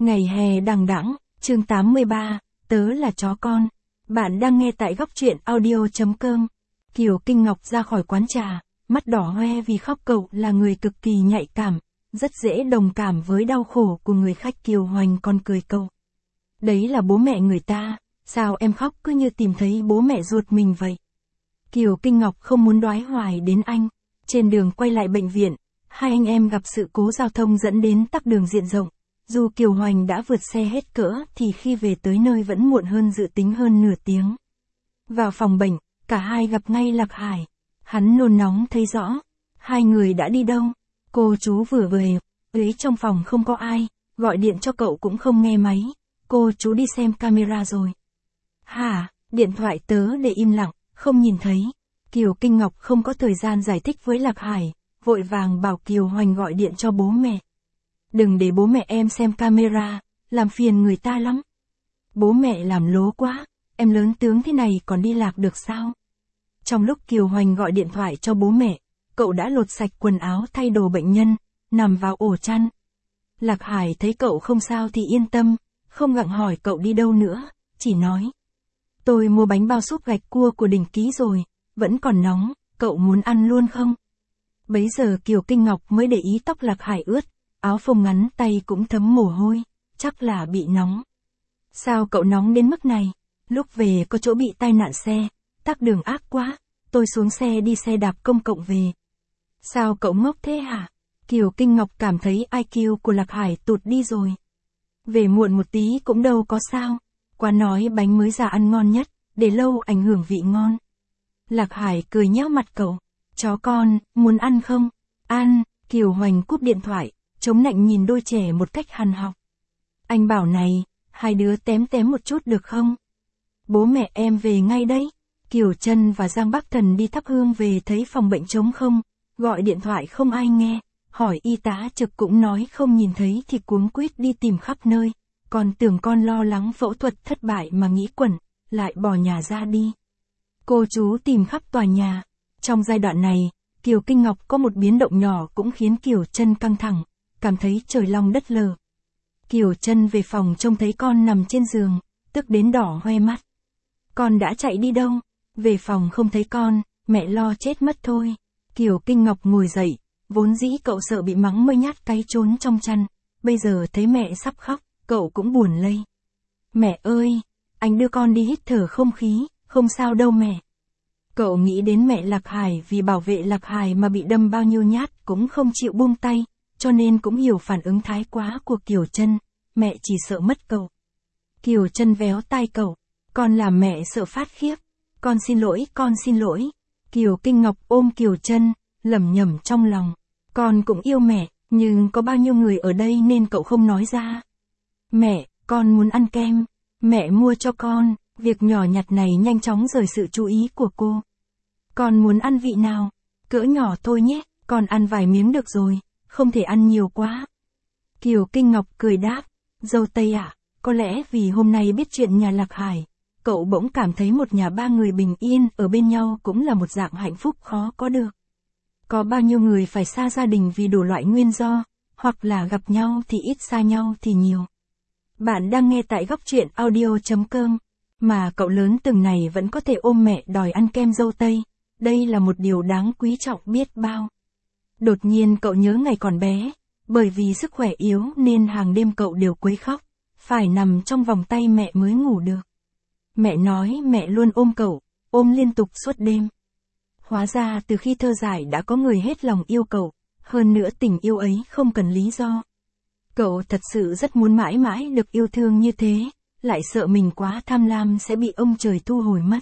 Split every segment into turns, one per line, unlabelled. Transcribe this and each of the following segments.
Ngày hè đằng đẵng, chương 83, tớ là chó con. Bạn đang nghe tại góc truyện audio.com. Kiều Kinh Ngọc ra khỏi quán trà, mắt đỏ hoe vì khóc. Cậu là người cực kỳ nhạy cảm, rất dễ đồng cảm với đau khổ của người khách. Kiều Hoành còn cười cậu. Đấy là bố mẹ người ta, sao em khóc cứ như tìm thấy bố mẹ ruột mình vậy. Kiều Kinh Ngọc không muốn đoái hoài đến anh. Trên đường quay lại bệnh viện, hai anh em gặp sự cố giao thông dẫn đến tắc đường diện rộng. Dù Kiều Hoành đã vượt xe hết cỡ thì khi về tới nơi vẫn muộn hơn dự tính hơn nửa tiếng. Vào phòng bệnh, cả hai gặp ngay Lạc Hải. Hắn nôn nóng thấy rõ. Hai người đã đi đâu? Cô chú vừa về, ấy trong phòng không có ai, gọi điện cho cậu cũng không nghe máy. Cô chú đi xem camera rồi. Hả, điện thoại tớ để im lặng, không nhìn thấy. Kiều Kinh Ngọc không có thời gian giải thích với Lạc Hải, vội vàng bảo Kiều Hoành gọi điện cho bố mẹ. Đừng để bố mẹ em xem camera, làm phiền người ta lắm. Bố mẹ làm lố quá, em lớn tướng thế này còn đi lạc được sao? Trong lúc Kiều Hoành gọi điện thoại cho bố mẹ, cậu đã lột sạch quần áo thay đồ bệnh nhân, nằm vào ổ chăn. Lạc Hải thấy cậu không sao thì yên tâm, không gặng hỏi cậu đi đâu nữa, chỉ nói. Tôi mua bánh bao súp gạch cua của Đình Ký rồi, vẫn còn nóng, cậu muốn ăn luôn không? Bấy giờ Kiều Kinh Ngọc mới để ý tóc Lạc Hải ướt, áo phông ngắn tay cũng thấm mồ hôi, chắc là bị nóng. Sao cậu nóng đến mức này? Lúc về có chỗ bị tai nạn xe, tắc đường ác quá, tôi xuống xe đi xe đạp công cộng về. Sao cậu ngốc thế hả? Kiều Kinh Ngọc cảm thấy IQ của Lạc Hải tụt đi rồi. Về muộn một tí cũng đâu có sao, quán nói bánh mới ra ăn ngon nhất, để lâu ảnh hưởng vị ngon. Lạc Hải cười nhéo mặt cậu, chó con, muốn ăn không? Ăn. Kiều Hoành cúp điện thoại, chống nạnh nhìn đôi trẻ một cách hằn học. Anh bảo này, hai đứa tém một chút được không? Bố mẹ em về ngay đấy. Kiều Trân và Giang Bắc Thần đi thắp hương về thấy phòng bệnh trống không, gọi điện thoại không ai nghe, hỏi y tá trực cũng nói không nhìn thấy thì cuống quýt đi tìm khắp nơi, còn tưởng con lo lắng phẫu thuật thất bại mà nghĩ quẩn, lại bỏ nhà ra đi. Cô chú tìm khắp tòa nhà. Trong giai đoạn này, Kiều Kinh Ngọc có một biến động nhỏ cũng khiến Kiều Trân căng thẳng, cảm thấy trời long đất lở. Kiều Trân về phòng trông thấy con nằm trên giường, tức đến đỏ hoe mắt. Con đã chạy đi đâu? Về phòng không thấy con, mẹ lo chết mất thôi. Kiều Kinh Ngọc ngồi dậy, vốn dĩ cậu sợ bị mắng mới nhát cái trốn trong chăn, bây giờ thấy mẹ sắp khóc, cậu cũng buồn lây. Mẹ ơi, anh đưa con đi hít thở không khí, không sao đâu mẹ. Cậu nghĩ đến mẹ Lạc Hải vì bảo vệ Lạc Hải mà bị đâm bao nhiêu nhát cũng không chịu buông tay, cho nên cũng hiểu phản ứng thái quá của Kiều Trân, mẹ chỉ sợ mất cậu. Kiều Trân véo tai cậu, con làm mẹ sợ phát khiếp, con xin lỗi, con xin lỗi. Kiều Kinh Ngọc ôm Kiều Trân, lẩm nhẩm trong lòng, con cũng yêu mẹ, nhưng có bao nhiêu người ở đây nên cậu không nói ra. Mẹ, con muốn ăn kem, mẹ mua cho con. Việc nhỏ nhặt này nhanh chóng rời sự chú ý của cô. Con muốn ăn vị nào? Cỡ nhỏ thôi nhé, con ăn vài miếng được rồi, không thể ăn nhiều quá. Kiều Kinh Ngọc cười đáp, dâu tây ạ, có lẽ vì hôm nay biết chuyện nhà Lạc Hải, cậu bỗng cảm thấy một nhà ba người bình yên ở bên nhau cũng là một dạng hạnh phúc khó có được. Có bao nhiêu người phải xa gia đình vì đủ loại nguyên do, hoặc là gặp nhau thì ít, xa nhau thì nhiều. Bạn đang nghe tại góc truyện audio.com. Mà cậu lớn từng này vẫn có thể ôm mẹ đòi ăn kem dâu tây, đây là một điều đáng quý trọng biết bao. Đột nhiên cậu nhớ ngày còn bé, bởi vì sức khỏe yếu nên hàng đêm cậu đều quấy khóc, phải nằm trong vòng tay mẹ mới ngủ được. Mẹ nói mẹ luôn ôm cậu, ôm liên tục suốt đêm. Hóa ra từ khi thơ giải đã có người hết lòng yêu cậu, hơn nữa tình yêu ấy không cần lý do. Cậu thật sự rất muốn mãi mãi được yêu thương như thế, lại sợ mình quá tham lam sẽ bị ông trời thu hồi mất.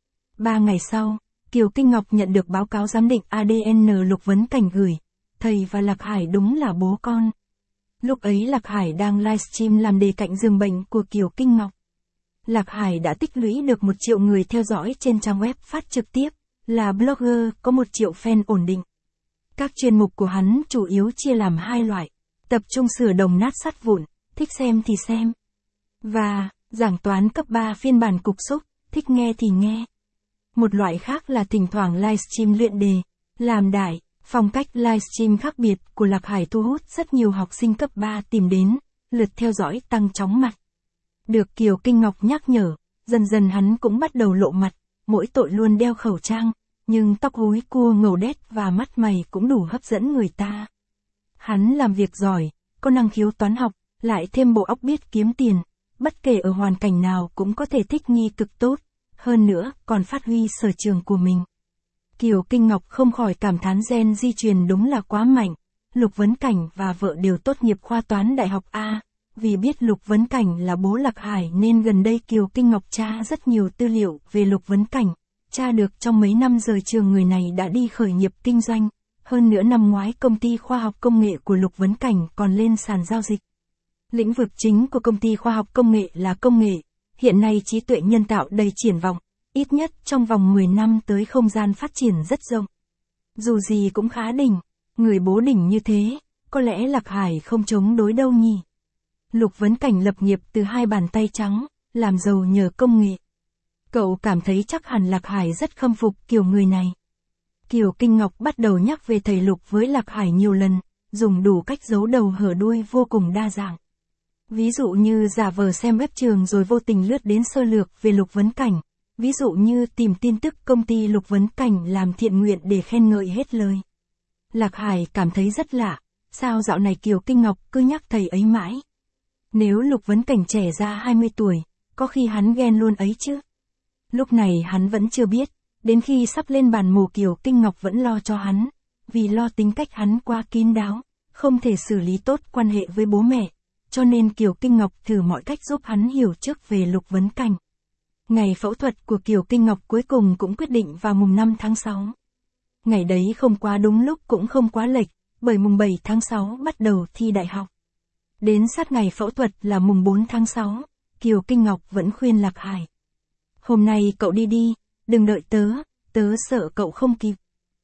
3 ngày sau, Kiều Kinh Ngọc nhận được báo cáo giám định ADN Lục Vấn Cảnh gửi. Thầy và Lạc Hải đúng là bố con. Lúc ấy Lạc Hải đang livestream làm đề cạnh giường bệnh của Kiều Kinh Ngọc. Lạc Hải đã tích lũy được 1 triệu người theo dõi trên trang web phát trực tiếp, là blogger có 1 triệu fan ổn định. Các chuyên mục của hắn chủ yếu chia làm 2 loại, tập trung sửa đồng nát sắt vụn, thích xem thì xem. Và, giảng toán cấp 3 phiên bản cục xúc, thích nghe thì nghe. Một loại khác là thỉnh thoảng livestream luyện đề, làm đại. Phong cách livestream khác biệt của Lạc Hải thu hút rất nhiều học sinh cấp 3 tìm đến, lượt theo dõi tăng chóng mặt. Được Kiều Kinh Ngọc nhắc nhở, dần dần hắn cũng bắt đầu lộ mặt, mỗi tội luôn đeo khẩu trang, nhưng tóc húi cua ngầu đét và mắt mày cũng đủ hấp dẫn người ta. Hắn làm việc giỏi, có năng khiếu toán học, lại thêm bộ óc biết kiếm tiền, bất kể ở hoàn cảnh nào cũng có thể thích nghi cực tốt, hơn nữa còn phát huy sở trường của mình. Kiều Kinh Ngọc không khỏi cảm thán gen di truyền đúng là quá mạnh. Lục Vấn Cảnh và vợ đều tốt nghiệp khoa toán đại học A, vì biết Lục Vấn Cảnh là bố Lạc Hải nên gần đây Kiều Kinh Ngọc tra rất nhiều tư liệu về Lục Vấn Cảnh, tra được trong mấy năm rời trường người này đã đi khởi nghiệp kinh doanh, hơn nữa năm ngoái công ty khoa học công nghệ của Lục Vấn Cảnh còn lên sàn giao dịch. Lĩnh vực chính của công ty khoa học công nghệ là công nghệ, hiện nay trí tuệ nhân tạo đầy triển vọng, ít nhất trong vòng 10 năm tới không gian phát triển rất rộng. Dù gì cũng khá đỉnh, người bố đỉnh như thế, có lẽ Lạc Hải không chống đối đâu nhỉ. Lục Vấn Cảnh lập nghiệp từ 2 bàn tay trắng, làm giàu nhờ công nghệ. Cậu cảm thấy chắc hẳn Lạc Hải rất khâm phục kiểu người này. Kiều Kinh Ngọc bắt đầu nhắc về thầy Lục với Lạc Hải nhiều lần, dùng đủ cách giấu đầu hở đuôi vô cùng đa dạng. Ví dụ như giả vờ xem web trường rồi vô tình lướt đến sơ lược về Lục Vấn Cảnh. Ví dụ như tìm tin tức công ty Lục Vấn Cảnh làm thiện nguyện để khen ngợi hết lời. Lạc Hải cảm thấy rất lạ, sao dạo này Kiều Kinh Ngọc cứ nhắc thầy ấy mãi. Nếu Lục Vấn Cảnh trẻ ra 20 tuổi, có khi hắn ghen luôn ấy chứ. Lúc này hắn vẫn chưa biết, đến khi sắp lên bàn mổ Kiều Kinh Ngọc vẫn lo cho hắn, vì lo tính cách hắn quá kín đáo, không thể xử lý tốt quan hệ với bố mẹ, cho nên Kiều Kinh Ngọc thử mọi cách giúp hắn hiểu trước về Lục Vấn Cảnh. Ngày phẫu thuật của Kiều Kinh Ngọc cuối cùng cũng quyết định vào mùng 5 tháng 6. Ngày đấy không quá đúng lúc cũng không quá lệch, bởi mùng 7 tháng 6 bắt đầu thi đại học. Đến sát ngày phẫu thuật là mùng 4 tháng 6, Kiều Kinh Ngọc vẫn khuyên Lạc Hải. Hôm nay cậu đi đi, đừng đợi tớ sợ cậu không kịp.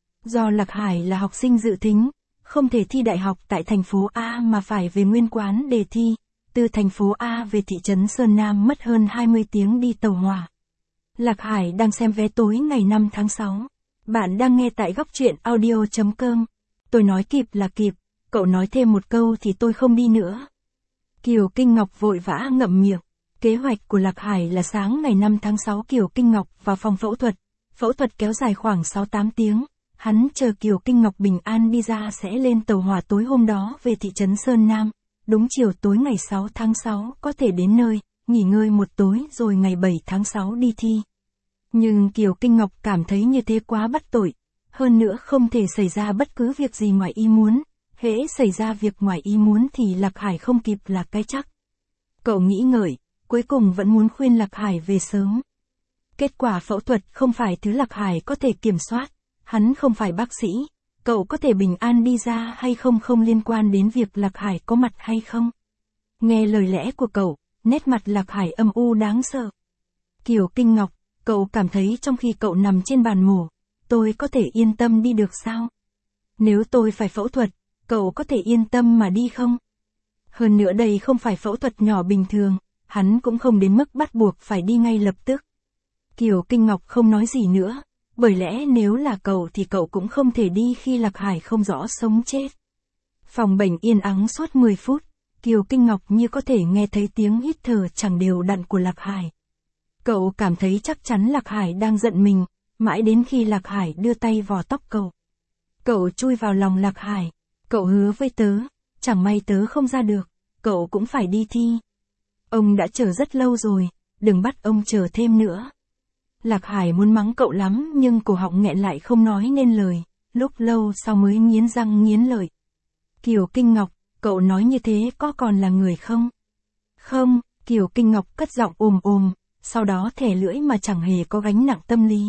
Do Lạc Hải là học sinh dự thính, không thể thi đại học tại thành phố A mà phải về nguyên quán để thi. Từ thành phố A về thị trấn Sơn Nam mất hơn 20 tiếng đi tàu hỏa. Lạc Hải đang xem vé tối ngày 5 tháng 6. Bạn đang nghe tại góc truyện audio.com. Tôi nói kịp là kịp, cậu nói thêm một câu thì tôi không đi nữa. Kiều Kinh Ngọc vội vã ngậm miệng. Kế hoạch của Lạc Hải là sáng ngày 5 tháng 6 Kiều Kinh Ngọc vào phòng phẫu thuật. Phẫu thuật kéo dài khoảng 6-8 tiếng. Hắn chờ Kiều Kinh Ngọc bình an đi ra sẽ lên tàu hỏa tối hôm đó về thị trấn Sơn Nam. Đúng chiều tối ngày 6 tháng 6 có thể đến nơi, nghỉ ngơi một tối rồi ngày 7 tháng 6 đi thi. Nhưng Kiều Kinh Ngọc cảm thấy như thế quá bắt tội. Hơn nữa không thể xảy ra bất cứ việc gì ngoài ý muốn. Hễ xảy ra việc ngoài ý muốn thì Lạc Hải không kịp là cái chắc. Cậu nghĩ ngợi, cuối cùng vẫn muốn khuyên Lạc Hải về sớm. Kết quả phẫu thuật không phải thứ Lạc Hải có thể kiểm soát. Hắn không phải bác sĩ. Cậu có thể bình an đi ra hay không không liên quan đến việc Lạc Hải có mặt hay không. Nghe lời lẽ của cậu, nét mặt Lạc Hải âm u đáng sợ. Kiều Kinh Ngọc, cậu cảm thấy trong khi cậu nằm trên bàn mổ, tôi có thể yên tâm đi được sao? Nếu tôi phải phẫu thuật, cậu có thể yên tâm mà đi không? Hơn nữa đây không phải phẫu thuật nhỏ bình thường, hắn cũng không đến mức bắt buộc phải đi ngay lập tức. Kiều Kinh Ngọc không nói gì nữa. Bởi lẽ nếu là cậu thì cậu cũng không thể đi khi Lạc Hải không rõ sống chết. Phòng bệnh yên ắng suốt 10 phút, Kiều Kinh Ngọc như có thể nghe thấy tiếng hít thở chẳng đều đặn của Lạc Hải. Cậu cảm thấy chắc chắn Lạc Hải đang giận mình, mãi đến khi Lạc Hải đưa tay vò tóc cậu. Cậu chui vào lòng Lạc Hải, cậu hứa với tớ, chẳng may tớ không ra được, cậu cũng phải đi thi. Ông đã chờ rất lâu rồi, đừng bắt ông chờ thêm nữa. Lạc Hải muốn mắng cậu lắm nhưng cổ họng nghẹn lại không nói nên lời, lúc lâu sau mới nghiến răng nghiến lợi. Kiều Kinh Ngọc, cậu nói như thế có còn là người không? Không, Kiều Kinh Ngọc cất giọng ồm, sau đó thè lưỡi mà chẳng hề có gánh nặng tâm lý.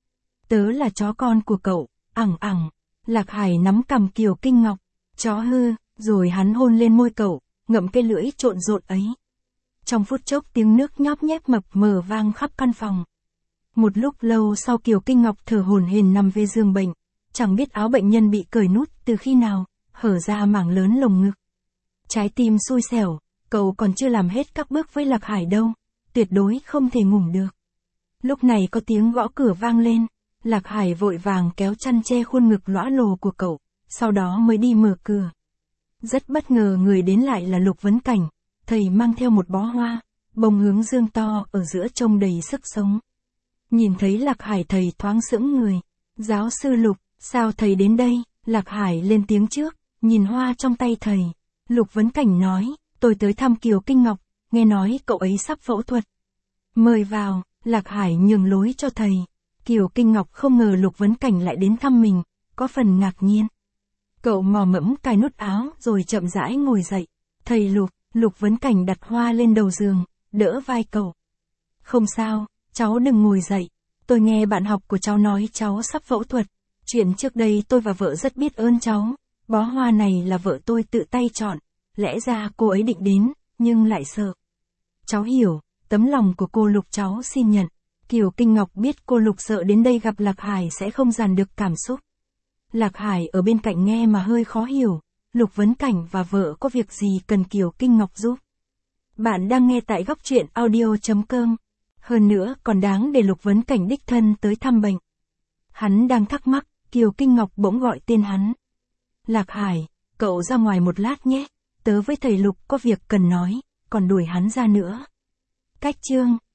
Tớ là chó con của cậu, ẳng. Lạc Hải nắm cằm Kiều Kinh Ngọc, chó hư, rồi hắn hôn lên môi cậu, ngậm cái lưỡi trộn rộn ấy. Trong phút chốc tiếng nước nhóp nhép mập mờ vang khắp căn phòng. Một lúc lâu sau Kiều Kinh Ngọc thở hổn hển nằm về giường bệnh, chẳng biết áo bệnh nhân bị cởi nút từ khi nào, hở ra mảng lớn lồng ngực. Trái tim xui xẻo, cậu còn chưa làm hết các bước với Lạc Hải đâu, tuyệt đối không thể ngủ được. Lúc này có tiếng gõ cửa vang lên, Lạc Hải vội vàng kéo chăn che khuôn ngực lõa lồ của cậu, sau đó mới đi mở cửa. Rất bất ngờ người đến lại là Lục Vấn Cảnh, thầy mang theo một bó hoa, bông hướng dương to ở giữa trông đầy sức sống. Nhìn thấy Lạc Hải thầy thoáng sững người. Giáo sư Lục, sao thầy đến đây? Lạc Hải lên tiếng trước, nhìn hoa trong tay thầy. Lục Vấn Cảnh nói, tôi tới thăm Kiều Kinh Ngọc, nghe nói cậu ấy sắp phẫu thuật. Mời vào, Lạc Hải nhường lối cho thầy. Kiều Kinh Ngọc không ngờ Lục Vấn Cảnh lại đến thăm mình, có phần ngạc nhiên. Cậu mò mẫm cài nút áo rồi chậm rãi ngồi dậy. Thầy Lục, Lục Vấn Cảnh đặt hoa lên đầu giường, đỡ vai cậu. Không sao, cháu đừng ngồi dậy. Tôi nghe bạn học của cháu nói cháu sắp phẫu thuật. Chuyện trước đây tôi và vợ rất biết ơn cháu. Bó hoa này là vợ tôi tự tay chọn. Lẽ ra cô ấy định đến, nhưng lại sợ. Cháu hiểu, tấm lòng của cô Lục cháu xin nhận. Kiều Kinh Ngọc biết cô Lục sợ đến đây gặp Lạc Hải sẽ không dàn được cảm xúc. Lạc Hải ở bên cạnh nghe mà hơi khó hiểu. Lục Vấn Cảnh và vợ có việc gì cần Kiều Kinh Ngọc giúp. Bạn đang nghe tại góc truyện audio.com. Hơn nữa còn đáng để Lục Vấn Cảnh đích thân tới thăm bệnh. Hắn đang thắc mắc, Kiều Kinh Ngọc bỗng gọi tên hắn. Lạc Hải, cậu ra ngoài một lát nhé, tớ với thầy Lục có việc cần nói, còn đuổi hắn ra nữa. Cách chương